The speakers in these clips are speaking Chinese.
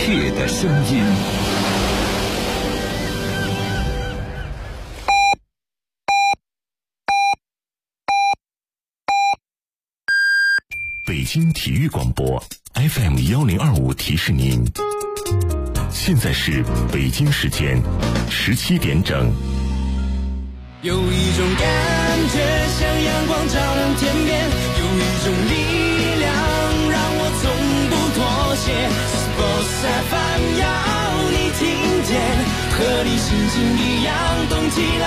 切的声音。北京体育广播 FM1025提示您，现在是北京时间17点整。 有一种感觉像阳光照亮天边，有一种力量让我从不妥协。Sports FM 要你听见，和你心情一样动起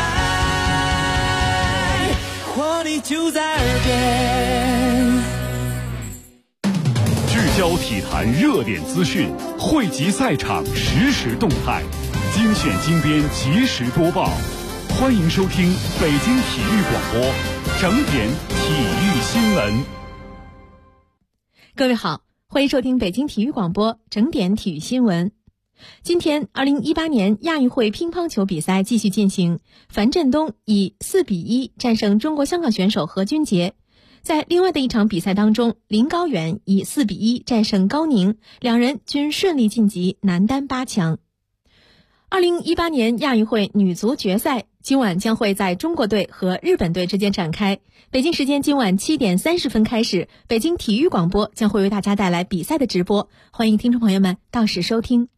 来，活力就在耳边。 聚焦体坛热点资讯，汇集赛场实时动态，精选精编及时播报。欢迎收听北京体育广播整点体育新闻。 各位好，欢迎收听北京体育广播整点体育新闻。今天2018年亚运会乒乓球比赛继续进行，樊振东以4-1战胜中国香港选手何军杰。在另外的一场比赛当中，林高远以4-1战胜高宁，两人均顺利晋级男单8强。2018年亚运会女足决赛今晚将会在中国队和日本队之间展开。北京时间今晚7点30分开始，北京体育广播将会为大家带来比赛的直播，欢迎听众朋友们到时收听。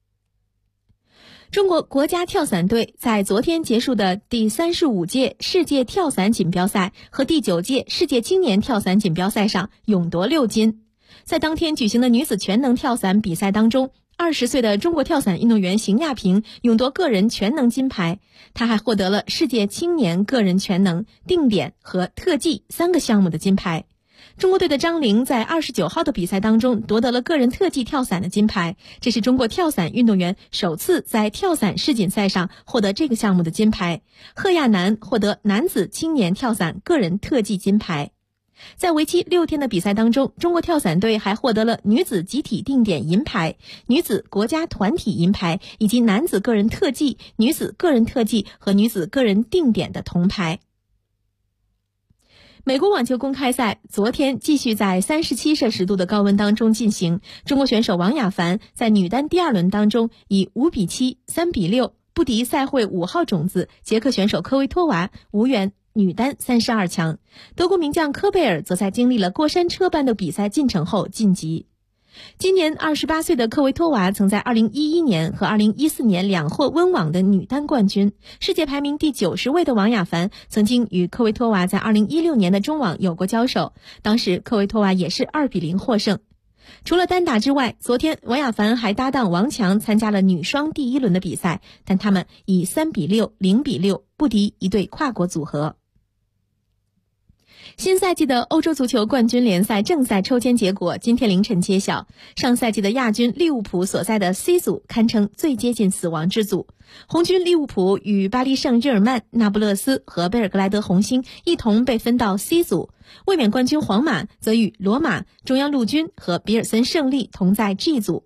中国国家跳伞队在昨天结束的第35届世界跳伞锦标赛和第9届世界青年跳伞锦标赛上勇夺6金。在当天举行的女子全能跳伞比赛当中，20岁的中国跳伞运动员邢亚平勇夺个人全能金牌，她还获得了世界青年个人全能、定点和特技3个项目的金牌。中国队的张琳在29号的比赛当中夺得了个人特技跳伞的金牌，这是中国跳伞运动员首次在跳伞世锦赛上获得这个项目的金牌。贺亚楠获得男子青年跳伞个人特技金牌。在为期6天的比赛当中，中国跳伞队还获得了女子集体定点银牌、女子国家团体银牌，以及男子个人特技、女子个人特技和女子个人定点的铜牌。美国网球公开赛昨天继续在37摄氏度的高温当中进行，中国选手王雅凡在女单第2轮当中以5-7、3-6不敌赛会5号种子捷克选手科维托娃，无缘女单32强。德国名将科贝尔则在经历了过山车般的比赛进程后晋级。今年28岁的科维托娃曾在2011年和2014年2获温网的女单冠军。世界排名第90位的王雅凡曾经与科维托娃在2016年的中网有过交手，当时科维托娃也是2-0获胜。除了单打之外，昨天王雅凡还搭档王强参加了女双第1轮的比赛，但他们以3-6、0-6不敌一对跨国组合。新赛季的欧洲足球冠军联赛正赛抽签结果今天凌晨揭晓，上赛季的亚军利物浦所在的 C 组堪称最接近死亡之组。红军利物浦与巴黎圣日耳曼、那不勒斯和贝尔格莱德红星一同被分到 C 组，卫冕冠军皇马则与罗马、中央陆军和比尔森胜利同在 G 组。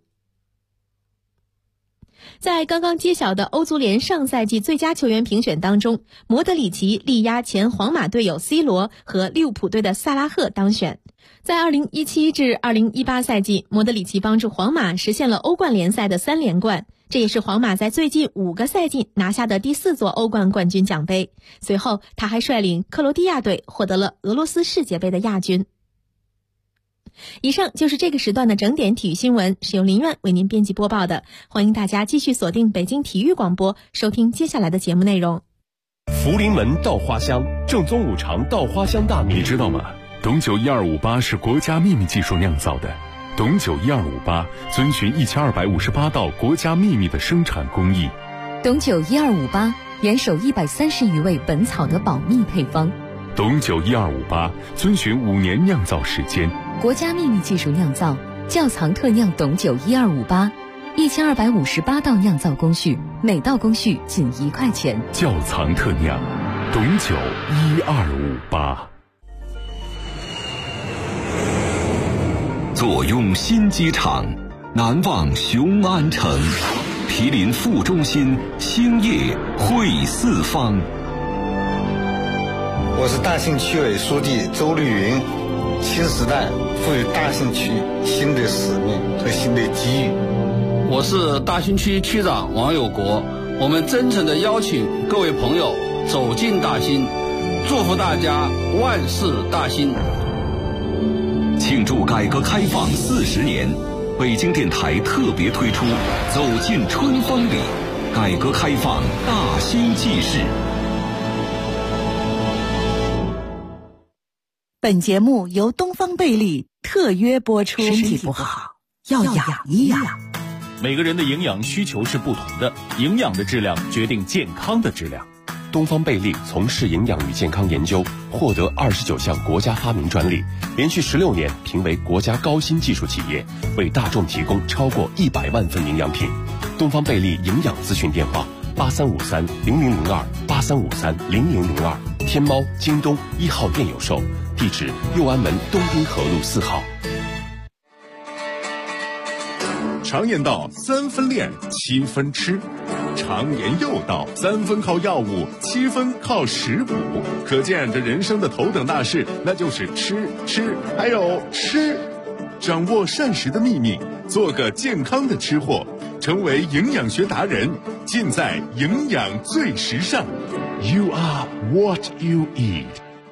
在刚刚揭晓的欧足联上赛季最佳球员评选当中，莫德里奇力压前皇马队友 C 罗和利物浦队的萨拉赫当选。在2017至2018赛季，莫德里奇帮助皇马实现了欧冠联赛的3连冠，这也是皇马在最近5个赛季拿下的第4座欧冠冠军奖杯。随后他还率领克罗地亚队获得了俄罗斯世界杯的亚军。以上就是这个时段的整点体育新闻，是由林苑为您编辑播报的。欢迎大家继续锁定北京体育广播，收听接下来的节目内容。 福临门稻花香，正宗五常稻花香大米， 你知道吗？董酒1258是国家秘密技术酿造的。董酒1258遵循1258道国家秘密的生产工艺。 董酒1258严守130余味本草的保密配方。 董酒1258遵循5年酿造时间， 国家秘密技术酿造，窖藏特酿董酒1258，1258道酿造工序，每道工序仅1块钱。 窖藏特酿，董酒1258。 坐拥新机场，难忘雄安城，毗邻副中心，兴业汇四方。 我是大兴区委书记周绿云。新时代赋予大兴区新的使命和新的机遇， 我是大兴区区长王有国，我们真诚地邀请各位朋友走进大兴，祝福大家万事大兴。 庆祝改革开放40年，北京电台特别推出《走进春风里》，改革开放大兴纪事。 本节目由东方贝利特约播出。身体不好要养一养。 每个人的营养需求是不同的，营养的质量决定健康的质量。 东方贝利从事营养与健康研究，获得29项国家发明专利，连续16年评为国家高新技术企业，为大众提供超过100万份营养品。东方贝利营养咨询电话83530002，83530002，天猫、京东1号店有售，地址右安门东滨河路4号。 常言道3分练7分吃，常言又道3分靠药物7分靠食补，可见这人生的头等大事那就是吃还有吃。掌握膳食的秘密，做个健康的吃货，成为营养学达人，尽在营养最时尚。 You are what you eat。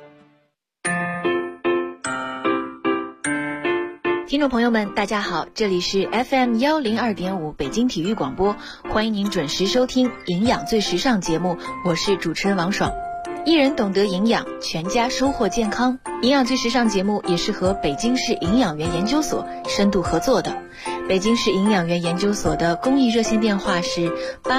听众朋友们大家好，这里是 FM 102.5北京体育广播，欢迎您准时收听营养最时尚节目，我是主持人王爽。一人懂得营养，全家收获健康。营养最时尚节目也是和北京市营养员研究所深度合作的。北京市营养员研究所的公益热线电话是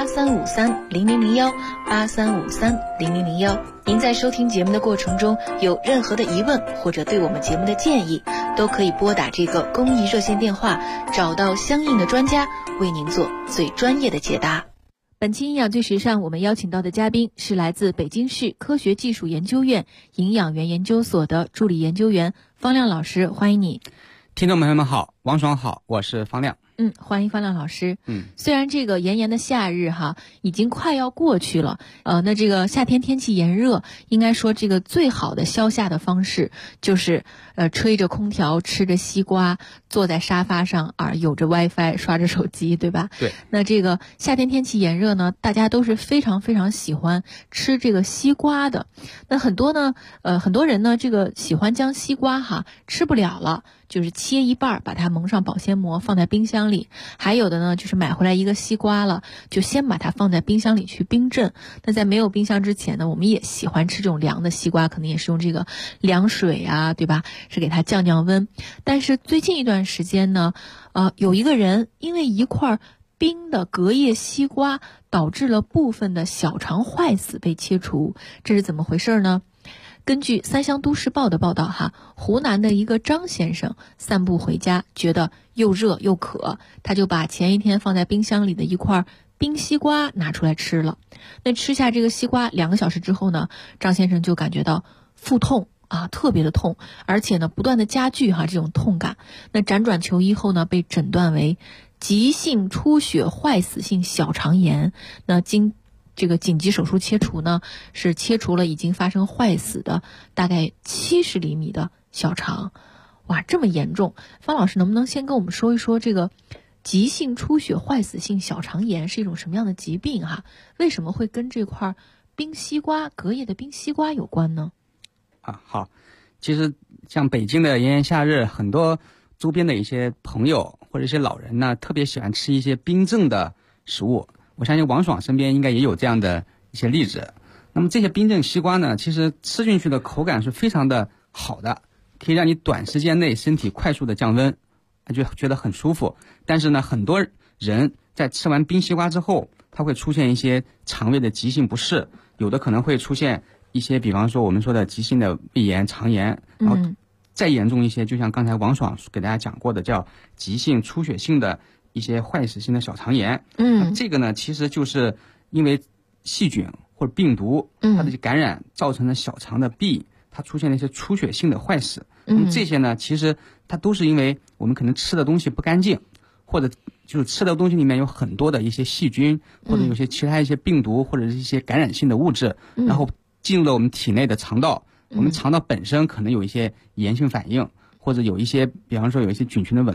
83530001，83530001。您在收听节目的过程中有任何的疑问或者对我们节目的建议，都可以拨打这个公益热线电话，找到相应的专家为您做最专业的解答。 本期营养最时尚，我们邀请到的嘉宾是来自北京市科学技术研究院营养员研究所的助理研究员方亮老师，欢迎你。 听众朋友们好，王爽好，我是方亮。 欢迎方亮老师。虽然这个炎炎的夏日已经快要过去了，那这个夏天天气炎热，应该说这个最好的消夏的方式就是吹着空调，吃着西瓜，坐在沙发上有着 WiFi， 刷着手机，对吧？ 对。 那这个夏天天气炎热呢，大家都是非常非常喜欢吃这个西瓜的。那很多人呢，这个喜欢将西瓜吃不了了，就是切一半，把它蒙上保鲜膜，放在冰箱里。还有的呢，就是买回来一个西瓜了，就先把它放在冰箱里去冰镇。那在没有冰箱之前呢，我们也喜欢吃这种凉的西瓜，可能也是用这个凉水对吧？是给它降降温。但是最近一段时间呢，有一个人因为一块冰的隔夜西瓜导致了部分的小肠坏死被切除，这是怎么回事呢？根据三湘都市报的报道湖南的一个张先生散步回家，觉得又热又渴，他就把前一天放在冰箱里的一块冰西瓜拿出来吃了。那吃下这个西瓜2个小时之后呢，张先生就感觉到腹痛特别的痛，而且呢不断的加剧这种痛感。那辗转求医后呢，被诊断为急性出血坏死性小肠炎。那经这个紧急手术切除呢，是切除了已经发生坏死的大概70厘米的小肠。哇，这么严重！方老师能不能先跟我们说一说这个急性出血坏死性小肠炎是一种什么样的疾病为什么会跟这块冰西瓜隔夜的冰西瓜有关呢？ 好，其实像北京的炎炎夏日，很多周边的一些朋友或者一些老人呢，特别喜欢吃一些冰镇的食物。我相信王爽身边应该也有这样的一些例子。那么这些冰镇西瓜呢，其实吃进去的口感是非常的好的，可以让你短时间内身体快速的降温，就觉得很舒服。但是呢，很多人在吃完冰西瓜之后，他会出现一些肠胃的急性不适，有的可能会出现一些比方说我们说的急性的胃炎、肠炎，然后再严重一些，就像刚才王爽给大家讲过的，叫急性出血性的一些坏死性的小肠炎。这个呢，其实就是因为细菌或者病毒它的感染造成的小肠的壁，它出现了一些出血性的坏死。那么这些呢，其实它都是因为我们可能吃的东西不干净，或者就是吃的东西里面有很多的一些细菌，或者有些其他一些病毒或者是一些感染性的物质，然后进入了我们体内的肠道。我们肠道本身可能有一些炎性反应，或者有一些比方说有一些菌群的紊乱，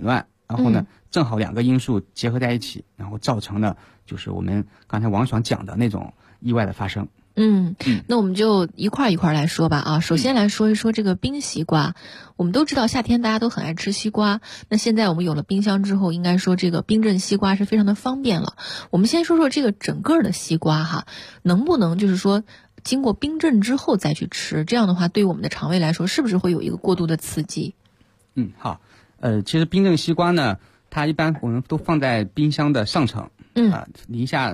然后呢，正好2个因素结合在一起，然后造成了就是我们刚才王爽讲的那种意外的发生。 那我们就一块一块来说吧啊。首先来说一说这个冰西瓜。我们都知道夏天大家都很爱吃西瓜，那现在我们有了冰箱之后，应该说这个冰镇西瓜是非常的方便了。我们先说说这个整个的西瓜哈，能不能就是说经过冰镇之后再去吃，这样的话对我们的肠胃来说是不是会有一个过度的刺激？ 好，其实冰镇西瓜呢，它一般我们都放在冰箱的上层，零下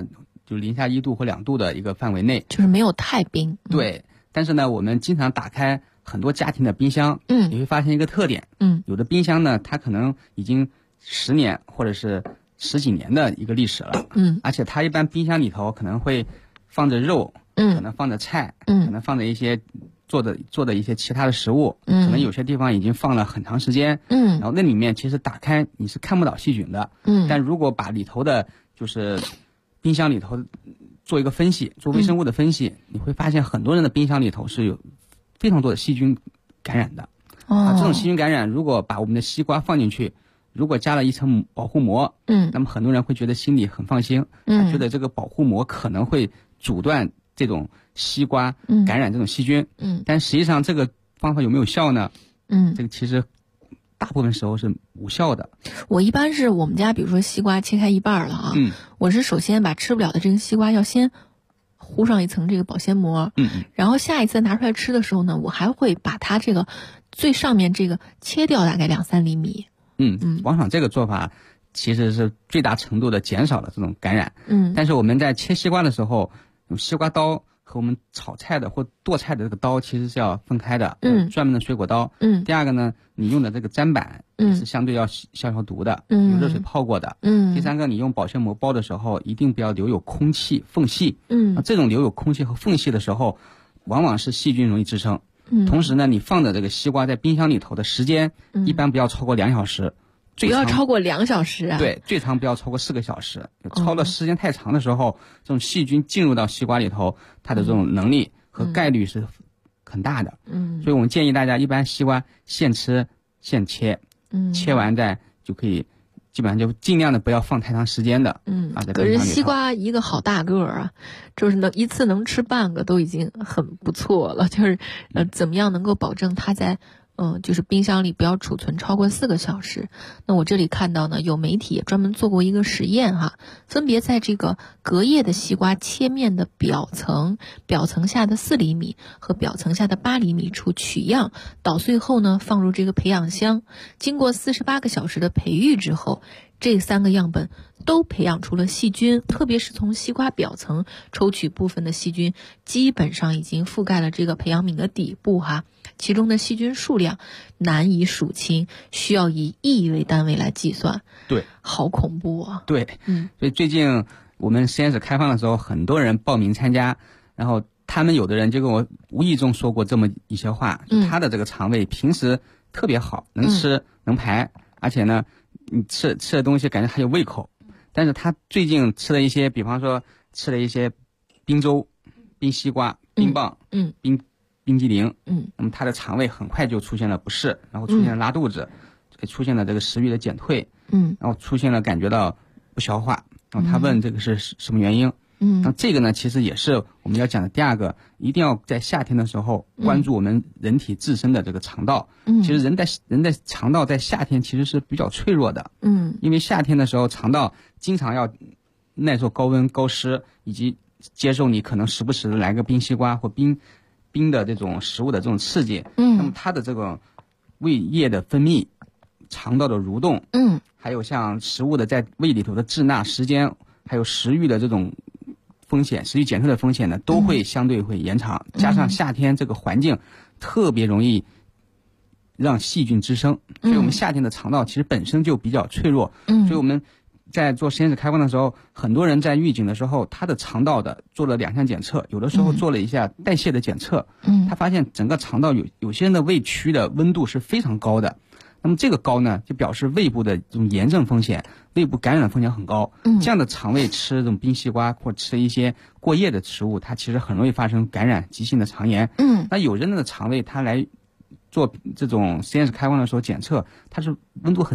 1度或2度的一个范围内， 就是没有太冰。 对，但是呢，我们经常打开很多家庭的冰箱，你会发现一个特点，有的冰箱呢，它可能已经10年或者是10几年的一个历史了，而且它一般冰箱里头可能会放着肉，可能放着菜，可能放着一些做的一些其他的食物，可能有些地方已经放了很长时间，然后那里面其实打开你是看不到细菌的，但如果把里头的就是冰箱里头做一个分析，做微生物的分析，你会发现很多人的冰箱里头是有非常多的细菌感染的。这种细菌感染，如果把我们的西瓜放进去，如果加了一层保护膜，那么很多人会觉得心里很放心，觉得这个保护膜可能会阻断这种西瓜感染这种细菌，但实际上这个方法有没有效呢？这个其实大部分时候是无效的。 我一般是我们家比如说西瓜切开一半了啊，我是首先把吃不了的这个西瓜要先糊上一层这个保鲜膜，然后下一次拿出来吃的时候呢，我还会把它这个最上面这个切掉大概2-3厘米。 王爽这个做法其实是最大程度的减少了这种感染。但是我们在切西瓜的时候，用西瓜刀和我们炒菜的或剁菜的这个刀其实是要分开的，专门的水果刀。第二个呢，你用的这个砧板也是相对要消毒的，用热水泡过的。第三个，你用保鲜膜包的时候，一定不要留有空气缝隙。这种留有空气和缝隙的时候，往往是细菌容易滋生。同时呢，你放的这个西瓜在冰箱里头的时间，一般不要超过2小时。 不要超过2小时啊？ 对，最长不要超过4个小时。超的时间太长的时候，这种细菌进入到西瓜里头，它的这种能力和概率是很大的。所以我们建议大家一般西瓜现吃现切，切完再就可以，基本上就尽量的不要放太长时间的。 可是西瓜一个好大个儿啊，就是一次能吃半个都已经很不错了。就是怎么样能够保证它在就是冰箱里不要储存超过4个小时。那我这里看到呢，有媒体也专门做过一个实验哈，分别在这个隔夜的西瓜切面的表层下的4厘米和表层下的8厘米处取样，捣碎后呢放入这个培养箱，经过48个小时的培育之后，这3个样本都培养出了细菌，特别是从西瓜表层抽取部分的细菌，基本上已经覆盖了这个培养皿的底部哈。其中的细菌数量难以数清，需要以亿为单位来计算。 对， 好恐怖啊！ 对，所以最近我们实验室开放的时候，很多人报名参加，然后他们有的人就跟我无意中说过这么一些话，就他的这个肠胃平时特别好，能吃能排，而且呢，你吃的东西感觉还有胃口，但是他最近吃了一些，比方说吃了一些冰粥、冰西瓜、冰棒、冰激凌，那么他的肠胃很快就出现了不适，然后出现了拉肚子，出现了这个食欲的减退，然后出现了感觉到不消化，然后他问这个是什么原因，那这个呢，其实也是我们要讲的第二个，一定要在夏天的时候关注我们人体自身的这个肠道。其实人的肠道在夏天其实是比较脆弱的，因为夏天的时候肠道经常要耐受高温高湿，以及接受你可能时不时的来个冰西瓜或冰的这种食物的这种刺激，那么它的这个胃液的分泌、肠道的蠕动，还有像食物的在胃里头的滞纳时间，还有食欲的这种风险、食欲减退的风险呢，都会相对会延长。加上夏天这个环境特别容易让细菌滋生，所以我们夏天的肠道其实本身就比较脆弱，所以我们在做实验室开放的时候，很多人在预警的时候，他的肠道的做了2项检测，有的时候做了一下代谢的检测，他发现整个肠道有些人的胃区的温度是非常高的，那么这个高呢，就表示胃部的这种炎症风险、胃部感染风险很高。这样的肠胃吃这种冰西瓜或吃一些过夜的食物，它其实很容易发生感染、急性的肠炎。那有人的肠胃他来做这种实验室开放的时候检测，它是温度很低，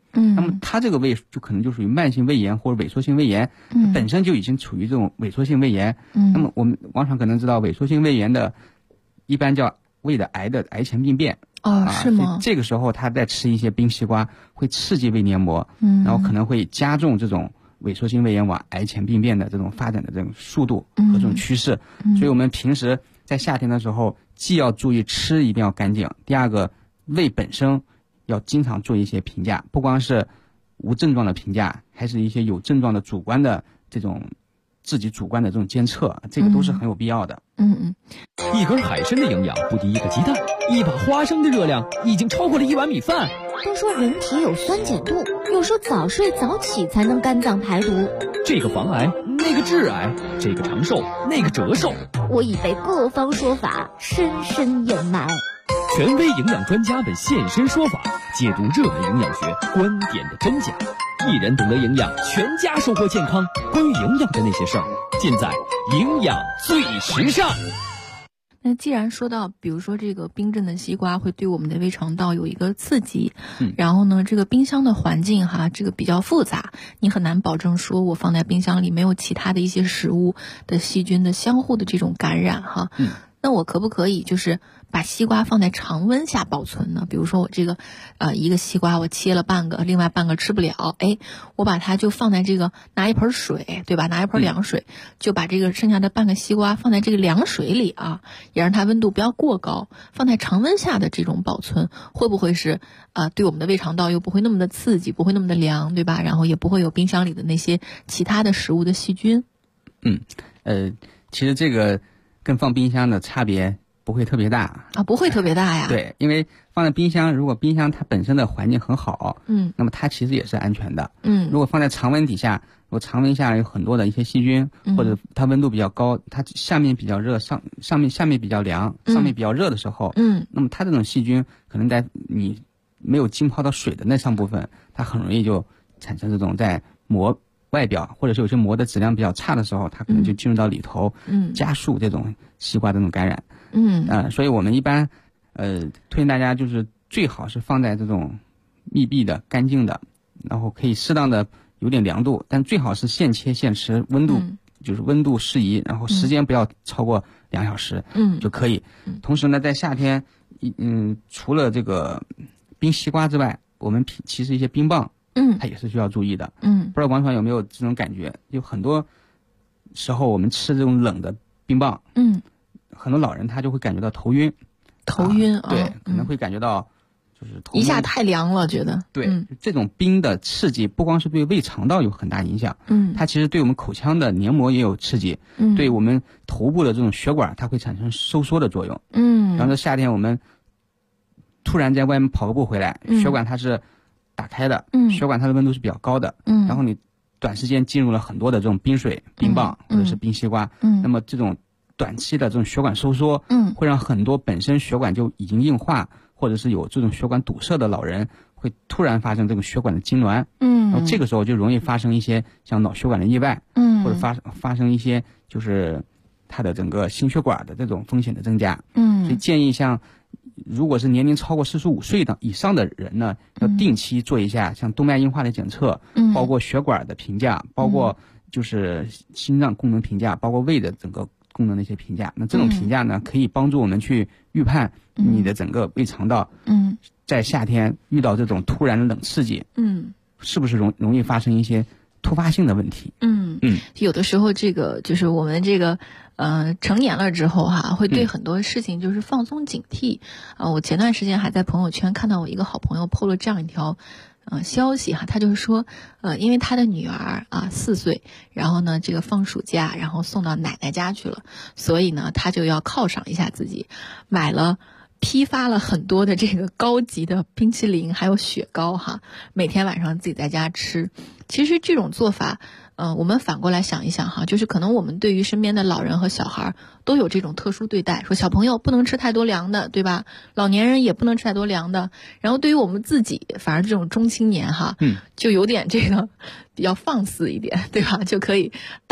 那么它这个胃就可能就属于慢性胃炎或者萎缩性胃炎，本身就已经处于这种萎缩性胃炎。那么我们王爽可能知道，萎缩性胃炎的一般叫胃的癌前病变。 是吗？ 这个时候他再吃一些冰西瓜，会刺激胃黏膜，然后可能会加重这种萎缩性胃炎往癌前病变的这种发展的这种速度和这种趋势。所以我们平时在夏天的时候，既要注意吃一定要干净，第二个胃本身要经常做一些评价，不光是无症状的评价，还是一些有症状的主观的这种自己主观的这种监测，这个都是很有必要的。 一根海参的营养不敌一个鸡蛋，一把花生的热量已经超过了一碗米饭。 都说人体有酸碱度，有说早睡早起才能肝脏排毒， 这个防癌，那个致癌，这个长寿，那个折寿。 我已被各方说法深深掩埋。 权威营养专家们现身说法，解读热门营养学观点的真假。一人懂得营养，全家收获健康。关于营养的那些事儿，尽在营养最时尚。 那既然说到，比如说这个冰镇的西瓜会对我们的胃肠道有一个刺激，然后呢，这个冰箱的环境这个比较复杂，你很难保证说我放在冰箱里没有其他的一些食物的细菌的相互的这种感染那我可不可以就是把西瓜放在常温下保存呢？比如说我这个一个西瓜我切了半个，另外半个吃不了，我把它就放在这个拿一盆水，对吧？拿一盆凉水，就把这个剩下的半个西瓜放在这个凉水里也让它温度不要过高，放在常温下的这种保存，会不会是对我们的胃肠道又不会那么的刺激，不会那么的凉，对吧？然后也不会有冰箱里的那些其他的食物的细菌。 其实这个跟放冰箱的差别不会特别大不会特别大呀。 对，因为放在冰箱，如果冰箱它本身的环境很好，那么它其实也是安全的。如果放在常温底下，如果常温下有很多的一些细菌，或者它温度比较高，它下面比较热，下面比较凉，上面比较热的时候，那么它这种细菌可能在你没有浸泡到水的那上部分，它很容易就产生这种在膜外表或者是有些膜的质量比较差的时候，它可能就进入到里头，加速这种西瓜这种感染。所以我们一般推荐大家就是最好是放在这种密闭的、干净的，然后可以适当的有点凉度，但最好是现切现吃，温度就是温度适宜，然后时间不要超过2小时就可以。同时呢，在夏天除了这个冰西瓜之外，我们其实一些冰棒它也是需要注意的。不知道王爽有没有这种感觉，有很多时候我们吃这种冷的冰棒，很多老人他就会感觉到头晕，对，可能会感觉到就是头一下太凉了，觉得对，这种冰的刺激不光是对胃肠道有很大影响，它其实对我们口腔的黏膜也有刺激，对我们头部的这种血管它会产生收缩的作用。然后在夏天我们突然在外面跑个步回来，血管它是打开的，血管它的温度是比较高的，然后你短时间进入了很多的这种冰水、冰棒或者是冰西瓜，那么这种短期的这种血管收缩，会让很多本身血管就已经硬化或者是有这种血管堵塞的老人，会突然发生这个血管的痉挛，然后这个时候就容易发生一些像脑血管的意外，或者发生一些就是它的整个心血管的这种风险的增加。所以建议像如果是年龄超过45岁以上的人呢，要定期做一下像动脉硬化的检测，包括血管的评价，包括就是心脏功能评价，包括胃的整个功能的一些评价。那这种评价呢，可以帮助我们去预判你的整个胃肠道，在夏天遇到这种突然的冷刺激，是不是容易发生一些突发性的问题。 有的时候这个就是我们这个成年了之后会对很多事情就是放松警惕。我前段时间还在朋友圈看到我一个好朋友 po 了这样一条消息他就是说因为他的女儿4岁，然后呢这个放暑假，然后送到奶奶家去了，所以呢他就要犒赏一下自己，批发了很多的这个高级的冰淇淋还有雪糕每天晚上自己在家吃。其实这种做法我们反过来想一想就是可能我们对于身边的老人和小孩都有这种特殊对待，说小朋友不能吃太多凉的，对吧？老年人也不能吃太多凉的。然后对于我们自己，反而这种中青年就有点这个比较放肆一点，对吧？就可以大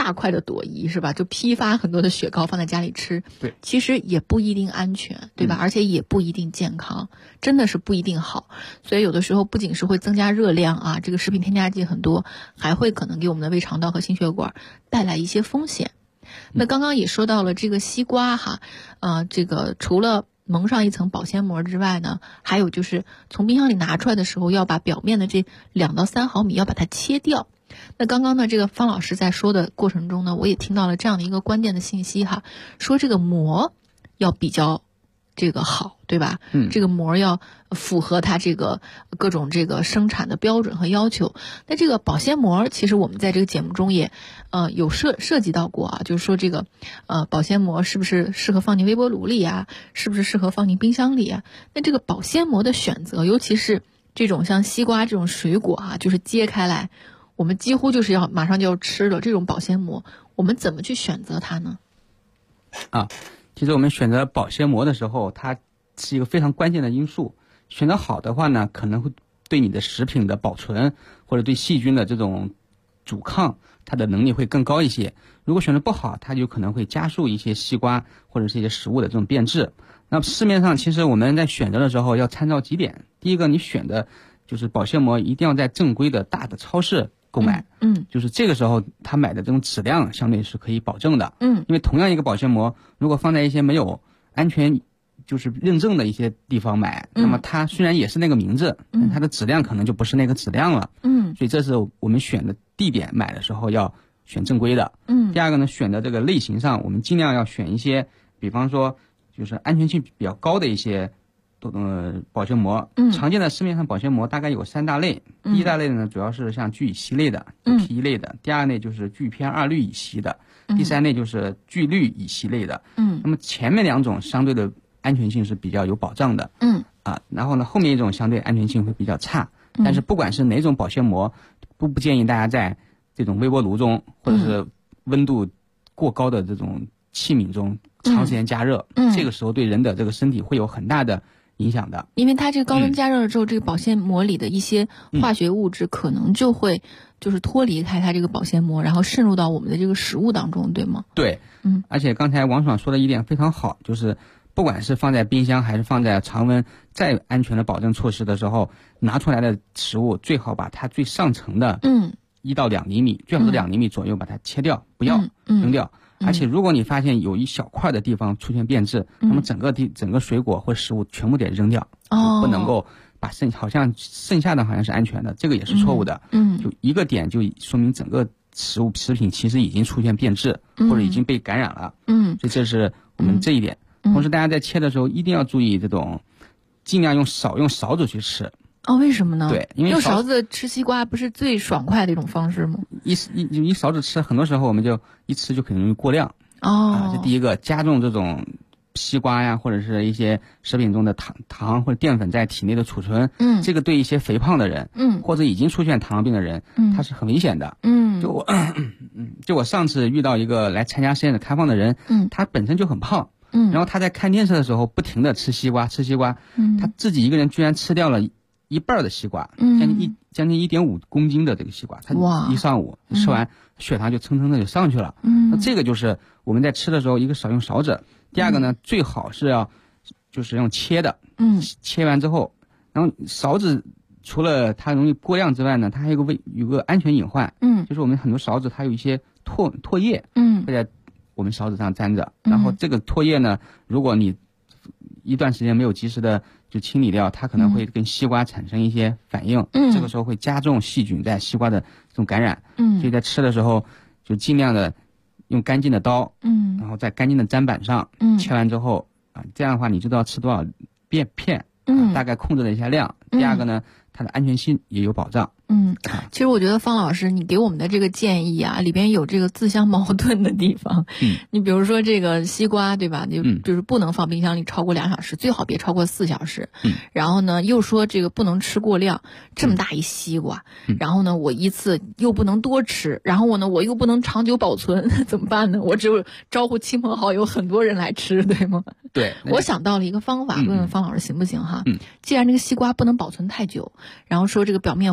大块的朵颐是吧？就批发很多的雪糕放在家里吃， 对， 其实也不一定安全，对吧？而且也不一定健康，真的是不一定好。所以有的时候不仅是会增加热量啊，这个食品添加剂很多，还会可能给我们的胃肠道和心血管带来一些风险。那刚刚也说到了这个西瓜哈，这个除了蒙上一层保鲜膜之外呢，还有就是从冰箱里拿出来的时候，要把表面的这2到3毫米要把它切掉。那刚刚呢，这个方老师在说的过程中呢，我也听到了这样的一个关键的信息哈，说这个膜要比较这个好，对吧？这个膜要符合它这个各种这个生产的标准和要求。那这个保鲜膜，其实我们在这个节目中也有涉及到过啊，就是说这个保鲜膜是不是适合放进微波炉里啊？是不是适合放进冰箱里啊？那这个保鲜膜的选择，尤其是这种像西瓜这种水果啊，就是揭开来，我们几乎就是要马上就要吃了这种保鲜膜，我们怎么去选择它呢？ 其实我们选择保鲜膜的时候，它是一个非常关键的因素。选择好的话呢，可能会对你的食品的保存或者对细菌的这种阻抗，它的能力会更高一些。如果选择不好，它就可能会加速一些西瓜或者是一些食物的这种变质。那市面上其实我们在选择的时候要参照几点。第一个，你选的就是保鲜膜一定要在正规的大的超市购买，就是这个时候他买的这种质量相对是可以保证的，因为同样一个保鲜膜，如果放在一些没有安全就是认证的一些地方买，那么它虽然也是那个名字，它的质量可能就不是那个质量了，所以这是我们选的地点买的时候要选正规的。第二个呢，选的这个类型上，我们尽量要选一些，比方说就是安全性比较高的一些保鲜膜。常见的市面上保鲜膜大概有3大类。第一大类呢，主要是像聚乙烯类的、PE 类的；第二类就是聚偏2氯乙烯的；第三类就是聚氯乙烯类的。那么前面2种相对的安全性是比较有保障的。然后呢，后面一种相对安全性会比较差。但是不管是哪种保鲜膜，不建议大家在这种微波炉中或者是温度过高的这种器皿中长时间加热，这个时候对人的这个身体会有很大的影响的。 因为它这个高温加热了之后，这个保鲜膜里的一些化学物质可能就会就是脱离开它这个保鲜膜，然后渗入到我们的这个食物当中，对吗？ 对，而且刚才王爽说的一点非常好，就是不管是放在冰箱还是放在常温，再安全的保证措施的时候，拿出来的食物最好把它最上层的1到2厘米，最好是2厘米左右把它切掉，不要扔掉。而且如果你发现有一小块的地方出现变质，那么整个水果或食物全部得扔掉，不能够把好像剩下的好像是安全的，这个也是错误的。就一个点就说明整个食品其实已经出现变质，或者已经被感染了。所以这是我们这一点。同时大家在切的时候一定要注意这种尽量少用勺子去吃。 为什么呢？ 对，因为用勺子吃西瓜不是最爽快的一种方式吗？ 一勺子吃，很多时候我们就一吃就可能容易过量。这第一个，加重这种西瓜呀或者是一些食品中的糖或者淀粉在体内的储存，这个对一些肥胖的人，或者已经出现糖尿病的人，它是很危险的。就我上次遇到一个来参加实验的开放的人，他本身就很胖，然后他在看电视的时候不停的吃西瓜，他自己一个人居然吃掉了1半的西瓜，将近1.5公斤的这个西瓜，他一上午吃完，血糖就蹭的就上去了。那这个就是我们在吃的时候，一个少用勺子，第二个呢，最好是要就是用切的，切完之后，然后勺子除了它容易过量之外呢，它还有个安全隐患，就是我们很多勺子它有一些唾液，会在我们勺子上粘着，然后这个唾液呢，如果你一段时间没有及时的就清理掉，它可能会跟西瓜产生一些反应，这个时候会加重细菌在西瓜的这种感染，所以在吃的时候就尽量的用干净的刀，然后在干净的砧板上，切完之后这样的话你就知道吃多少片，大概控制了一下量。第二个呢，它的安全性也有保障。 其实我觉得方老师你给我们的这个建议啊，里边有这个自相矛盾的地方。你比如说这个西瓜，对吧？就是不能放冰箱里超过2小时，最好别超过4小时。然后呢，又说这个不能吃过量，这么大一西瓜，然后呢，我一次又不能多吃，然后我又不能长久保存，怎么办呢？我只有招呼亲朋好友很多人来吃，对吗？ 对， 我想到了一个方法，问问方老师行不行哈？既然这个西瓜不能保存太久，然后说这个表面会有这个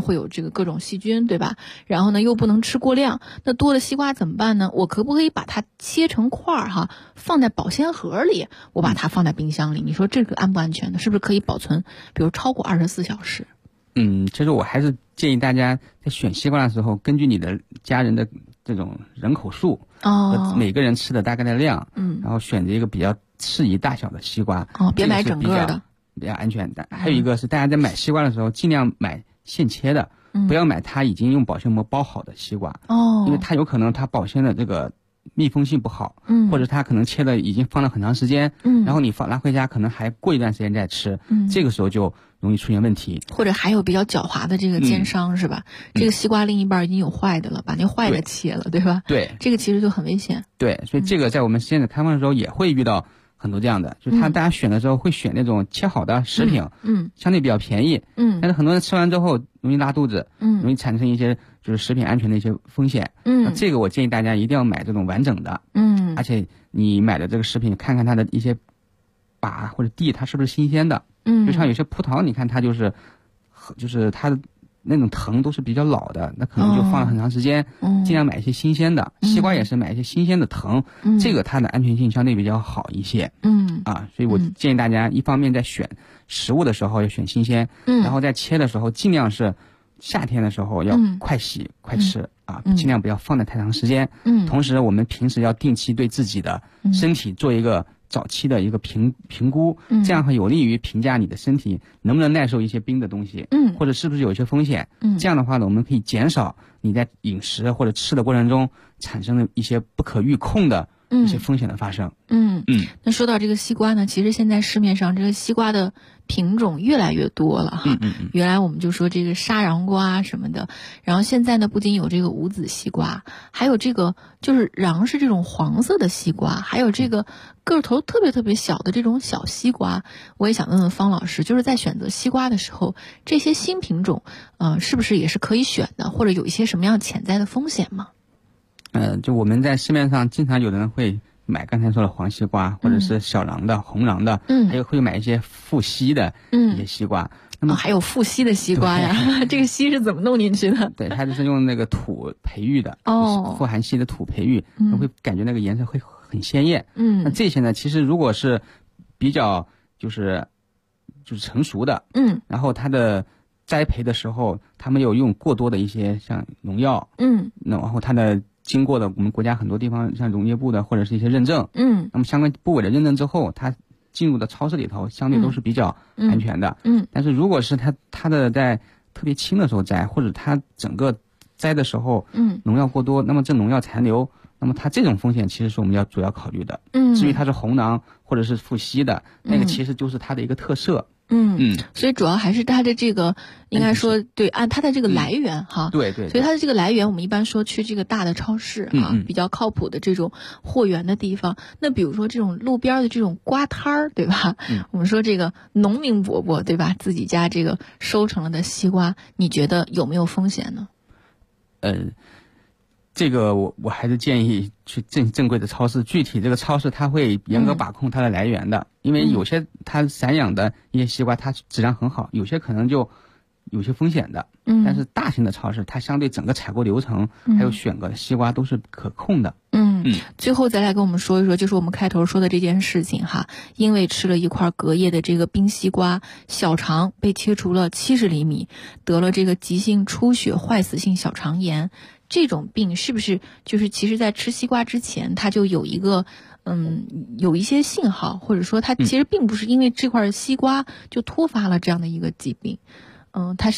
个各种细菌，对吧？然后呢又不能吃过量，那多的西瓜怎么办呢？我可不可以把它切成块儿哈，放在保鲜盒里，我把它放在冰箱里？你说这个安不安全呢？是不是可以保存，比如超过24小时？ 其实我还是建议大家在选西瓜的时候，根据你的家人的这种人口数和每个人吃的大概的量，然后选择一个比较适宜大小的西瓜， 别买整个的， 比较安全的。还有一个是大家在买西瓜的时候，尽量买现切的，不要买它已经用保鲜膜包好的西瓜，因为它有可能它保鲜的这个密封性不好，或者它可能切的已经放了很长时间，然后你拿回家可能还过一段时间再吃，这个时候就容易出现问题。 或者还有比较狡猾的这个奸商，是吧？这个西瓜另一半已经有坏的了，把那坏的切了，对吧？ 对， 这个其实就很危险。 对，所以这个在我们现在开放的时候也会遇到很多这样的，就是大家选的时候会选那种切好的食品，相对比较便宜，但是很多人吃完之后容易拉肚子，容易产生一些就是食品安全的一些风险，这个我建议大家一定要买这种完整的，而且你买的这个食品看看它的一些把或者蒂它是不是新鲜的，就像有些葡萄你看它就是它的那种藤都是比较老的，那可能就放了很长时间，尽量买一些新鲜的。西瓜也是买一些新鲜的藤，这个它的安全性相对比较好一些。所以我建议大家一方面在选食物的时候要选新鲜，然后在切的时候尽量是夏天的时候要快洗快吃尽量不要放在太长时间。同时我们平时要定期对自己的身体做一个早期的一个评估，这样会有利于评价你的身体能不能耐受一些冰的东西，或者是不是有一些风险。这样的话呢，我们可以减少你在饮食或者吃的过程中产生的一些不可预控的一些风险的发生。 那说到这个西瓜呢，其实现在市面上这个西瓜的品种越来越多了哈。原来我们就说这个沙瓤瓜什么的，然后现在呢不仅有这个无籽西瓜，还有这个就是瓤是这种黄色的西瓜，还有这个个头特别特别小的这种小西瓜。我也想问问方老师，就是在选择西瓜的时候，这些新品种是不是也是可以选的，或者有一些什么样潜在的风险吗？ 就我们在市面上经常有的人会买刚才说的黄西瓜，或者是小瓤的、红瓤的，还有会买一些富硒的一些西瓜。那么还有富硒的西瓜呀？这个硒是怎么弄进去的？ 对，它就是用那个土培育的，富含硒的土培育，它会感觉那个颜色会很鲜艳。那这些呢，其实如果是比较就是成熟的，然后它的栽培的时候，它没有用过多的一些像农药，然后它的经过的我们国家很多地方像农业部的或者是一些认证，那么相关部委的认证之后，它进入的超市里头相对都是比较安全的。但是如果是它的在特别轻的时候摘，或者它整个摘的时候，农药过多，那么这农药残留，那么它这种风险其实是我们要主要考虑的。至于它是红瓤或者是富硒的，那个其实就是它的一个特色。 所以主要还是它的这个，应该说对，按它的这个来源哈， 对， 所以它的这个来源，我们一般说去这个大的超市比较靠谱的这种货源的地方。那比如说这种路边的这种瓜摊儿，对吧？我们说这个农民伯伯，对吧？自己家这个收成了的西瓜，你觉得有没有风险呢？ 这个我还是建议去正规的超市，具体这个超市它会严格把控它的来源的，因为有些它散养的一些西瓜它质量很好，有些可能就有些风险的。但是大型的超市它相对整个采购流程还有选择的西瓜都是可控的。 最后再来跟我们说一说，就是我们开头说的这件事情哈，因为吃了一块隔夜的这个冰西瓜，小肠被切除了70厘米，得了这个急性出血坏死性小肠炎。这种病是不是就是其实在吃西瓜之前它就有一个有一些信号，或者说它其实并不是因为这块西瓜就突发了这样的一个疾病，它是